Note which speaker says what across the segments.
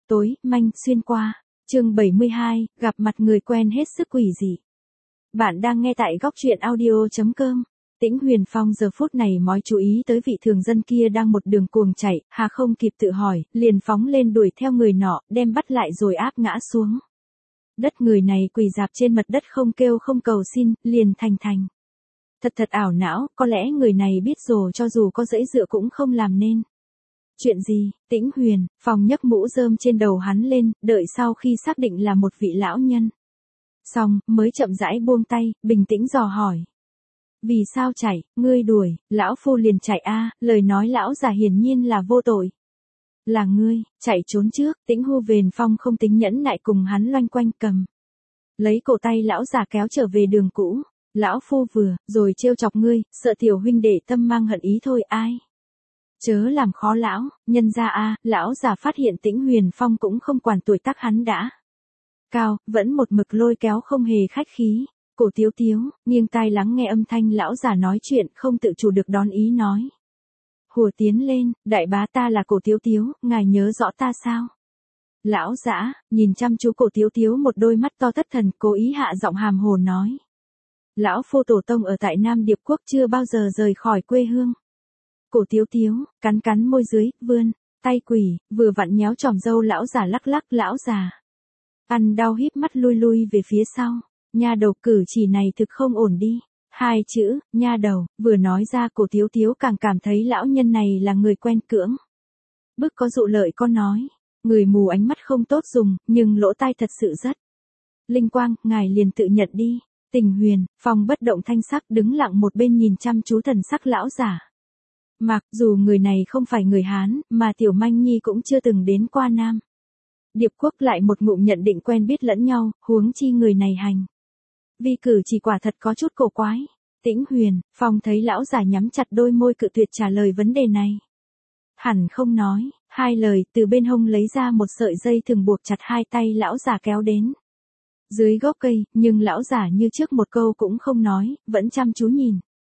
Speaker 1: Tối, manh, xuyên qua. Chương 72, gặp mặt người quen hết sức quỷ dị. Bạn đang nghe tại góc truyện audio.com. Tĩnh Huyền Phong giờ phút này mói chú ý tới vị thường dân kia đang một đường cuồng chạy, hà không kịp tự hỏi, liền phóng lên đuổi theo người nọ, đem bắt lại rồi áp ngã xuống. Đất người này quỳ rạp trên mặt đất không kêu không cầu xin, liền thành. Thật ảo não, có lẽ người này biết rồi cho dù có dãy dựa cũng không làm nên. Chuyện gì? Tĩnh Huyền Phong nhấc mũ rơm trên đầu hắn lên, đợi sau khi xác định là một vị lão nhân. Xong, mới chậm rãi buông tay, bình tĩnh dò hỏi. Vì sao chạy, ngươi đuổi, lão phu liền chạy a, lời nói lão già hiển nhiên là vô tội. Là ngươi, chạy trốn trước, Tĩnh Huyền Phong không tính nhẫn nại cùng hắn loanh quanh cầm. Lấy cổ tay lão già kéo trở về đường cũ, lão phu vừa, rồi trêu chọc ngươi, sợ tiểu huynh đệ tâm mang hận ý thôi ai. Chớ làm khó lão, nhân ra a, lão già phát hiện Tĩnh Huyền Phong cũng không quản tuổi tác hắn đã. Cao, vẫn một mực lôi kéo không hề khách khí. Cổ Tiếu Tiếu, nghiêng tai lắng nghe âm thanh lão già nói chuyện không tự chủ được đón ý nói. Hùa tiến lên, đại bá ta là Cổ Tiếu Tiếu, ngài nhớ rõ ta sao? Lão giã, nhìn chăm chú Cổ Tiếu Tiếu một đôi mắt to thất thần, cố ý hạ giọng hàm hồ nói. Lão phu tổ tông ở tại Nam Điệp Quốc chưa bao giờ rời khỏi quê hương. Cổ Tiếu Tiếu, cắn môi dưới, vươn tay quỷ, vừa vặn nhéo chòm râu lão già lắc lão già. Ăn đau híp mắt lui về phía sau. Nha đầu, cử chỉ này thực không ổn đi. Hai chữ, nha đầu, vừa nói ra Cổ Tiếu Tiếu càng cảm thấy lão nhân này là người quen cưỡng. Bức có dụ lợi con nói. Người mù ánh mắt không tốt dùng, nhưng lỗ tai thật sự rất. Linh quang, ngài liền tự nhận đi. Tình Huyền Phong bất động thanh sắc đứng lặng một bên nhìn chăm chú thần sắc lão giả. Mặc dù người này không phải người Hán, mà Tiểu Manh Nhi cũng chưa từng đến qua Nam Điệp Quốc, lại một ngụm nhận định quen biết lẫn nhau, huống chi người này hành. Vi cử chỉ quả thật có chút cổ quái. Tĩnh Huyền Phong thấy lão già nhắm chặt đôi môi cự tuyệt trả lời vấn đề này. Hẳn không nói hai lời, từ bên hông lấy ra một sợi dây thừng buộc chặt hai tay lão già kéo đến dưới gốc cây, nhưng lão già như trước một câu cũng không nói, vẫn chăm chú nhìn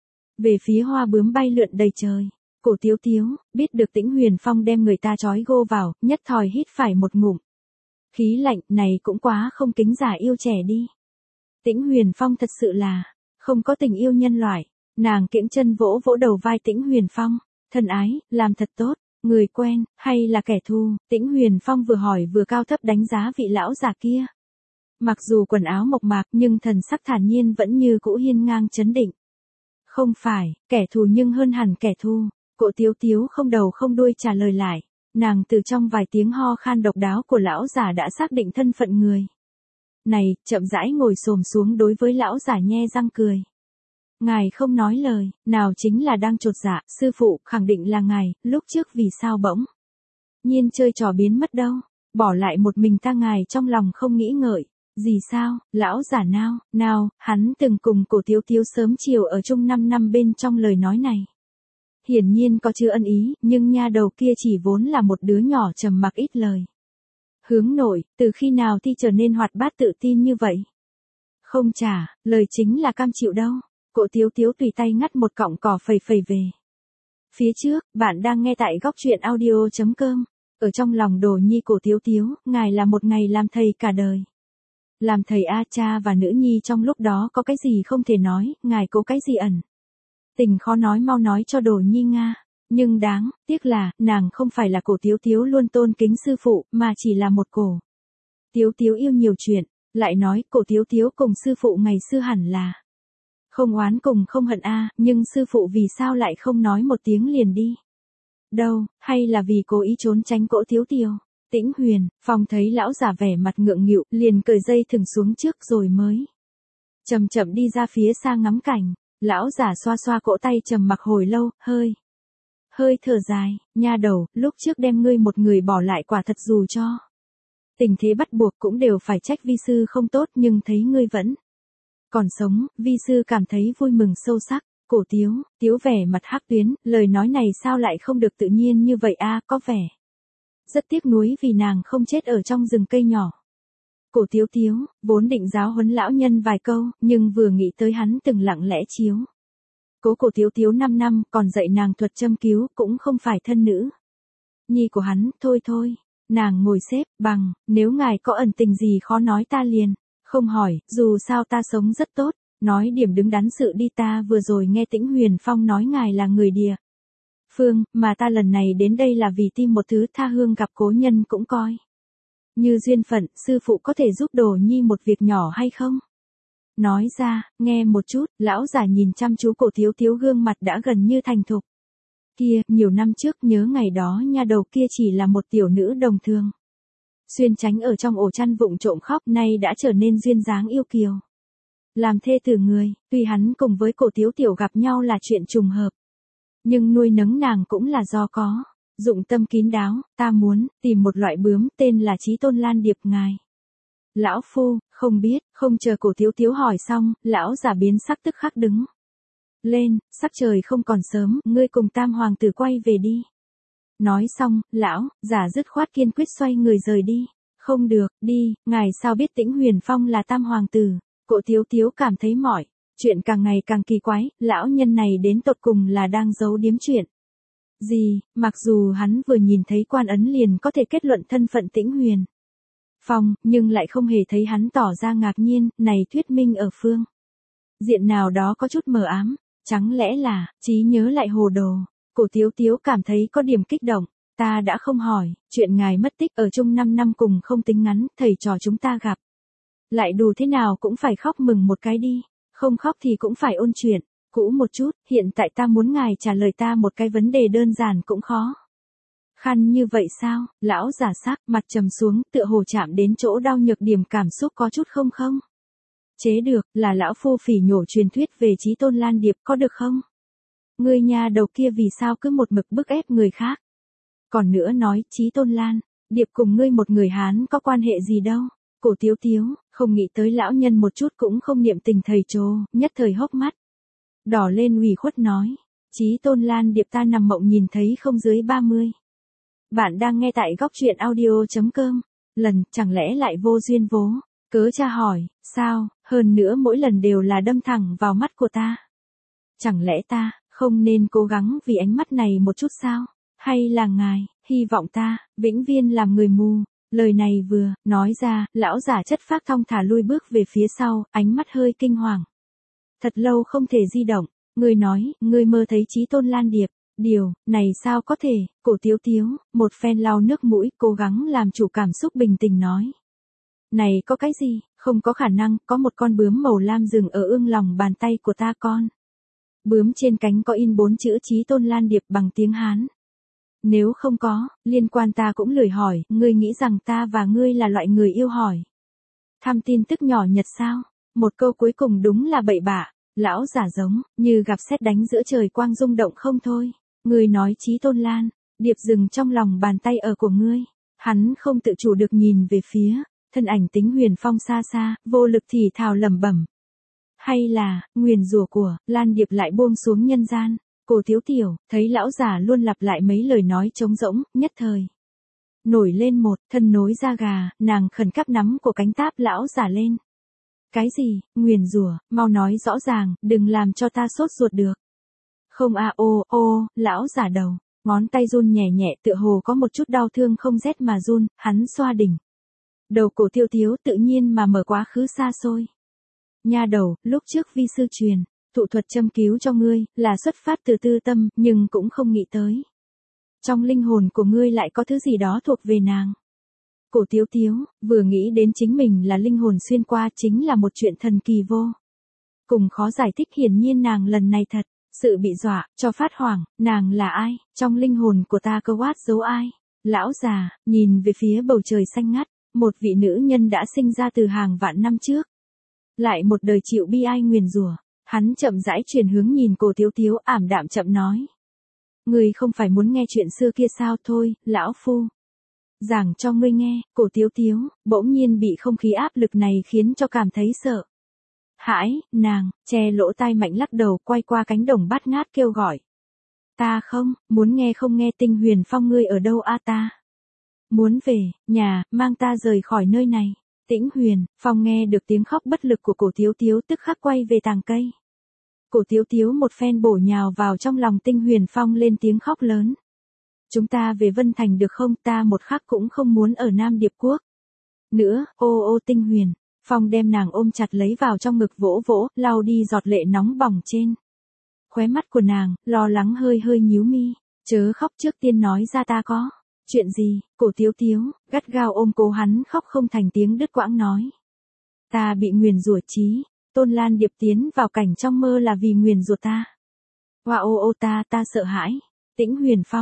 Speaker 1: về phía hoa bướm bay lượn đầy trời. Cổ Tiếu Tiếu biết được Tĩnh Huyền Phong đem người ta trói gô vào, nhất thời hít phải một ngụm khí lạnh, này cũng quá không kính già yêu trẻ đi. Tĩnh Huyền Phong thật sự là không có tình yêu nhân loại. Nàng kiễng chân vỗ đầu vai Tĩnh Huyền Phong. Thân ái, làm thật tốt. Người quen, hay là kẻ thù? Tĩnh Huyền Phong vừa hỏi vừa cao thấp đánh giá vị lão già kia. Mặc dù quần áo mộc mạc nhưng thần sắc thản nhiên vẫn như cũ hiên ngang chấn định. Không phải, kẻ thù nhưng hơn hẳn kẻ thù. Cổ Tiếu Tiếu không đầu không đuôi trả lời lại. Nàng từ trong vài tiếng ho khan độc đáo của lão già đã xác định thân phận người này, chậm rãi ngồi xổm xuống đối với lão già nhe răng cười. Ngài không nói lời, nào chính là đang chột dạ, sư phụ, khẳng định là ngài, lúc trước vì sao bỗng nhiên chơi trò biến mất đâu, bỏ lại một mình ta ngài trong lòng không nghĩ ngợi, gì sao, lão già nào, hắn từng cùng Cổ Tiếu Tiếu sớm chiều ở chung 5 năm bên trong lời nói này. Hiển nhiên có chứa ân ý, nhưng nha đầu kia chỉ vốn là một đứa nhỏ trầm mặc ít lời. Hướng nội, từ khi nào thì trở nên hoạt bát tự tin như vậy? Không trả, lời chính là cam chịu đâu. Cổ Tiếu Tiếu tùy tay ngắt một cọng cỏ phẩy về phía trước. Bạn đang nghe tại góc truyện audio.com. Ở trong lòng Đồ Nhi Cổ Tiếu Tiếu, ngài là một ngày làm thầy cả đời. Làm thầy a, cha và nữ nhi trong lúc đó có cái gì không thể nói, ngài cố cái gì ẩn tình khó nói, mau nói cho Đồ Nhi Nga. Nhưng đáng tiếc là, nàng không phải là Cổ Tiếu Tiếu luôn tôn kính sư phụ, mà chỉ là một Cổ Tiếu Tiếu yêu nhiều chuyện. Lại nói, Cổ Tiếu Tiếu cùng sư phụ ngày xưa hẳn là không oán cùng không hận a, nhưng sư phụ vì sao lại không nói một tiếng liền đi? Đâu, hay là vì cố ý trốn tránh Cổ Tiếu Tiếu? Tĩnh Huyền Phong thấy lão già vẻ mặt ngượng nghịu, liền cởi dây thừng xuống trước rồi mới chậm đi ra phía xa ngắm cảnh. Lão già xoa cỗ tay trầm mặc hồi lâu, hơi thở dài, nha đầu, lúc trước đem ngươi một người bỏ lại quả thật dù cho tình thế bắt buộc cũng đều phải trách vi sư không tốt, nhưng thấy ngươi vẫn còn sống, vi sư cảm thấy vui mừng sâu sắc. Cổ Tiếu vẻ mặt hắc tuyến, lời nói này sao lại không được tự nhiên như vậy a, có vẻ rất tiếc nuối vì nàng không chết ở trong rừng cây nhỏ. Cổ Tiếu vốn định giáo huấn lão nhân vài câu, nhưng vừa nghĩ tới hắn từng lặng lẽ chiếu cố Cổ Tiếu 5 năm, còn dạy nàng thuật châm cứu, cũng không phải thân nữ nhi của hắn, thôi, Nàng ngồi xếp bằng, nếu ngài có ẩn tình gì khó nói ta liền, không hỏi, dù sao ta sống rất tốt, nói điểm đứng đắn sự đi, ta vừa rồi nghe Tĩnh Huyền Phong nói ngài là người địa phương, mà ta lần này đến đây là vì tìm một thứ tha hương gặp cố nhân cũng coi như duyên phận, sư phụ có thể giúp đồ nhi một việc nhỏ hay không? Nói ra, nghe một chút, lão giả nhìn chăm chú Cổ Tiếu Tiếu gương mặt đã gần như thành thục. Kia, nhiều năm trước nhớ ngày đó nha đầu kia chỉ là một tiểu nữ đồng thường. Xuyên tránh ở trong ổ chăn vụng trộm khóc, nay đã trở nên duyên dáng yêu kiều. Làm thê tử người, tuy hắn cùng với Cổ Tiếu Tiểu gặp nhau là chuyện trùng hợp. Nhưng nuôi nấng nàng cũng là do có dụng tâm kín đáo, ta muốn tìm một loại bướm tên là Chí Tôn Lan Điệp ngài. Lão phu, không biết, không chờ Cổ Tiếu Tiếu hỏi xong, lão giả biến sắc tức khắc đứng lên, sắc trời không còn sớm, ngươi cùng Tam hoàng tử quay về đi. Nói xong, lão giả dứt khoát kiên quyết xoay người rời đi. Không được, đi, ngài sao biết Tĩnh Huyền Phong là Tam hoàng tử? Cổ Tiếu Tiếu cảm thấy mỏi, chuyện càng ngày càng kỳ quái, lão nhân này đến tột cùng là đang giấu điếm chuyện gì, mặc dù hắn vừa nhìn thấy quan ấn liền có thể kết luận thân phận Tĩnh Huyền Phong, nhưng lại không hề thấy hắn tỏ ra ngạc nhiên, này thuyết minh ở phương diện nào đó có chút mờ ám, chẳng lẽ là trí nhớ lại hồ đồ. Cổ Tiếu Tiếu cảm thấy có điểm kích động, ta đã không hỏi, chuyện ngài mất tích ở chung 5 năm cùng không tính ngắn, thầy trò chúng ta gặp lại đủ thế nào cũng phải khóc mừng một cái đi, không khóc thì cũng phải ôn chuyện cũ một chút, hiện tại ta muốn ngài trả lời ta một cái vấn đề đơn giản cũng khó khăn như vậy sao? Lão giả sắc mặt trầm xuống, tựa hồ chạm đến chỗ đau nhược điểm cảm xúc có chút không chế được, là lão phu phỉ nhổ truyền thuyết về Chí Tôn Lan Điệp, có được không? Ngươi nhà đầu kia vì sao cứ một mực bức ép người khác? Còn nữa nói, Chí Tôn Lan Điệp cùng ngươi một người Hán có quan hệ gì đâu? Cổ Tiếu Tiếu, không nghĩ tới lão nhân một chút cũng không niệm tình thầy trò, nhất thời hốc mắt đỏ lên ủy khuất nói, Chí Tôn Lan Điệp ta nằm mộng nhìn thấy không dưới 30. Bạn đang nghe tại góc truyện audio.com, lần, chẳng lẽ lại vô duyên vô cớ cha hỏi, sao, hơn nữa mỗi lần đều là đâm thẳng vào mắt của ta. Chẳng lẽ ta, không nên cố gắng vì ánh mắt này một chút sao? Hay là ngài, hy vọng ta, vĩnh viên làm người mù? Lời này vừa nói ra, lão giả chất phác thong thả lui bước về phía sau, ánh mắt hơi kinh hoàng. Thật lâu không thể di động, ngươi nói, ngươi mơ thấy Chí Tôn Lan Điệp. Điều này sao có thể? Cổ Tiếu Tiếu, một phen lau nước mũi, cố gắng làm chủ cảm xúc bình tĩnh nói. Này có cái gì, không có khả năng, có một con bướm màu lam dừng ở ương lòng bàn tay của ta con. Bướm trên cánh có in 4 chữ Chí Tôn Lan Điệp bằng tiếng Hán. Nếu không có, liên quan ta cũng lười hỏi, ngươi nghĩ rằng ta và ngươi là loại người yêu hỏi thăm tin tức nhỏ nhặt sao? Một câu cuối cùng đúng là bậy bạ, lão giả giống như gặp sét đánh giữa trời quang rung động không thôi. Ngươi nói Chí Tôn Lan Điệp dừng trong lòng bàn tay ở của ngươi. Hắn không tự chủ được nhìn về phía thân ảnh Tĩnh Huyền Phong xa xa, vô lực thì thào lẩm bẩm. Hay là, nguyền rủa của Lan Điệp lại buông xuống nhân gian. Cổ Tiếu Tiểu, thấy lão giả luôn lặp lại mấy lời nói trống rỗng, nhất thời nổi lên một thân nối da gà, nàng khẩn cấp nắm của cánh táp lão giả lên. Cái gì, nguyền rủa, mau nói rõ ràng, đừng làm cho ta sốt ruột được. Không ô, lão giả đầu, ngón tay run nhẹ nhẹ tựa hồ có một chút đau thương không rét mà run, hắn xoa đỉnh đầu Cổ Tiếu Tiếu tự nhiên mà mở quá khứ xa xôi. Nha đầu, lúc trước vi sư truyền thụ thuật châm cứu cho ngươi, là xuất phát từ tư tâm, nhưng cũng không nghĩ tới. Trong linh hồn của ngươi lại có thứ gì đó thuộc về nàng. Cổ Tiếu Tiếu, vừa nghĩ đến chính mình là linh hồn xuyên qua chính là một chuyện thần kỳ vô cùng khó giải thích, hiển nhiên nàng lần này thật sự bị dọa, cho phát hoảng, nàng là ai, trong linh hồn của ta cơ quát giấu ai. Lão già, nhìn về phía bầu trời xanh ngắt, một vị nữ nhân đã sinh ra từ hàng vạn năm trước. Lại một đời chịu bi ai nguyền rủa. Hắn chậm rãi chuyển hướng nhìn Cổ Tiếu Tiếu, ảm đạm chậm nói. Ngươi không phải muốn nghe chuyện xưa kia sao? Thôi, lão phu giảng cho ngươi nghe. Cổ Tiếu Tiếu bỗng nhiên bị không khí áp lực này khiến cho cảm thấy sợ hãi, nàng che lỗ tai mạnh lắc đầu, quay qua cánh đồng bát ngát kêu gọi. Ta không muốn nghe, không nghe. Tinh Huyền Phong ngươi ở đâu a? Ta muốn về nhà, mang ta rời khỏi nơi này. Tĩnh Huyền Phong nghe được tiếng khóc bất lực của Cổ Tiếu Tiếu tức khắc quay về tàng cây. Cổ Tiếu Tiếu một phen bổ nhào vào trong lòng Tinh Huyền Phong lên tiếng khóc lớn. chúng ta về Vân Thành được không, ta một khắc cũng không muốn ở Nam Điệp Quốc. Nữa, ô ô Tinh Huyền, Phong đem nàng ôm chặt lấy vào trong ngực vỗ vỗ, lau đi giọt lệ nóng bỏng trên khóe mắt của nàng, lo lắng hơi hơi nhíu mi, chớ khóc trước tiên nói ra ta có. Chuyện gì, Cổ Tiếu Tiếu, gắt gao ôm cố hắn khóc không thành tiếng đứt quãng nói. Ta bị nguyền rủa chí, Tôn Lan Điệp tiến vào cảnh trong mơ là vì nguyền rủa ta. Hoa ô ô ta sợ hãi. Tĩnh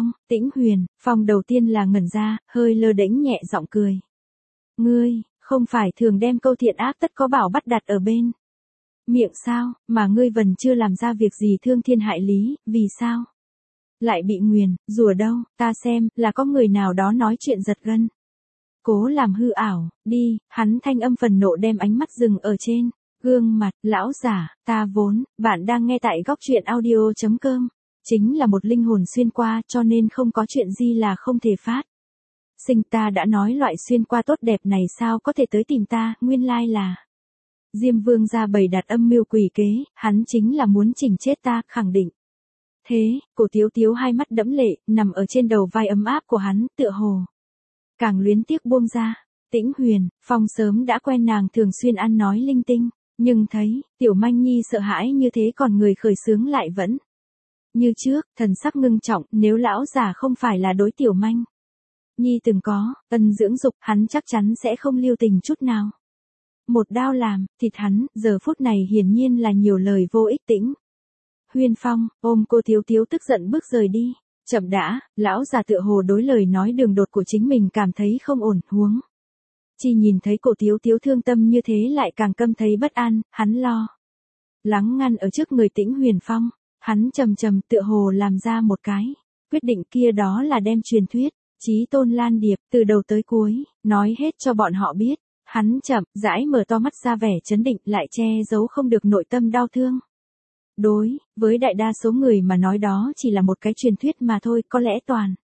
Speaker 1: Huyền, Phong đầu tiên là ngẩn ra, hơi lơ đễnh nhẹ giọng cười. Ngươi, không phải thường đem câu thiện ác tất có bảo bắt đặt ở bên miệng sao, mà ngươi vẫn chưa làm ra việc gì thương thiên hại lý, vì sao? Lại bị nguyền, rủa đâu, ta xem, là có người nào đó nói chuyện giật gân. Cố làm hư ảo, đi, hắn thanh âm phần nộ đem ánh mắt dừng ở trên gương mặt, lão giả, ta vốn, bạn đang nghe tại góc truyện audio.com, chính là một linh hồn xuyên qua cho nên không có chuyện gì là không thể phát. Sinh ta đã nói loại xuyên qua tốt đẹp này sao có thể tới tìm ta, nguyên lai là Diêm Vương ra bày đặt âm mưu quỷ kế, hắn chính là muốn chỉnh chết ta, khẳng định. Thế, Cổ Tiếu Tiếu hai mắt đẫm lệ, nằm ở trên đầu vai ấm áp của hắn, tựa hồ càng luyến tiếc buông ra. Tĩnh Huyền, Phong sớm đã quen nàng thường xuyên ăn nói linh tinh, nhưng thấy Tiểu Manh Nhi sợ hãi như thế còn người khởi sướng lại vẫn như trước, thần sắc ngưng trọng, nếu lão già không phải là đối Tiểu Manh Nhi từng có ân dưỡng dục, hắn chắc chắn sẽ không lưu tình chút nào. Một đao làm thịt hắn, giờ phút này hiển nhiên là nhiều lời vô ích. Tĩnh Huyền Phong ôm cô Tiếu Tiếu tức giận bước rời đi. Chậm đã, lão già tựa hồ đối lời nói đường đột của chính mình cảm thấy không ổn, huống chi nhìn thấy Cổ Tiếu Tiếu thương tâm như thế lại càng căm thấy bất an, hắn lo lắng ngăn ở trước người Tĩnh Huyền Phong, hắn trầm trầm tựa hồ làm ra một cái quyết định, kia đó là đem truyền thuyết Chí Tôn Lan Điệp từ đầu tới cuối nói hết cho bọn họ biết. Hắn chậm rãi mở to mắt ra vẻ chấn định, lại che giấu không được nội tâm đau thương. Đối với đại đa số người mà nói đó chỉ là một cái truyền thuyết mà thôi, có lẽ toàn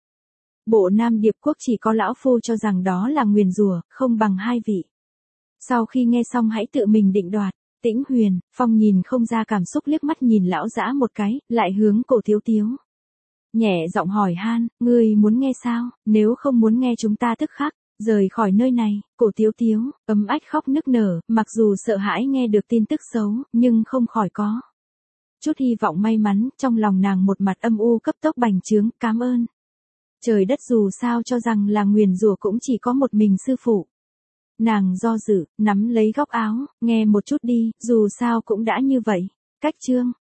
Speaker 1: bộ Nam Điệp Quốc chỉ có lão phu cho rằng đó là nguyền rủa, không bằng hai vị. Sau khi nghe xong hãy tự mình định đoạt. Tĩnh Huyền Phong nhìn không ra cảm xúc, liếc mắt nhìn lão dã một cái, lại hướng Cổ Tiếu Tiếu nhẹ giọng hỏi han, ngươi muốn nghe sao, nếu không muốn nghe chúng ta tức khắc rời khỏi nơi này. Cổ Tiếu Tiếu ấm ách khóc nức nở, mặc dù sợ hãi nghe được tin tức xấu, nhưng không khỏi có chút hy vọng may mắn, trong lòng nàng một mặt âm u cấp tốc bành trướng, cảm ơn trời đất dù sao cho rằng là nguyền rủa cũng chỉ có một mình sư phụ. Nàng do dự, nắm lấy góc áo, nghe một chút đi, dù sao cũng đã như vậy. Cách chương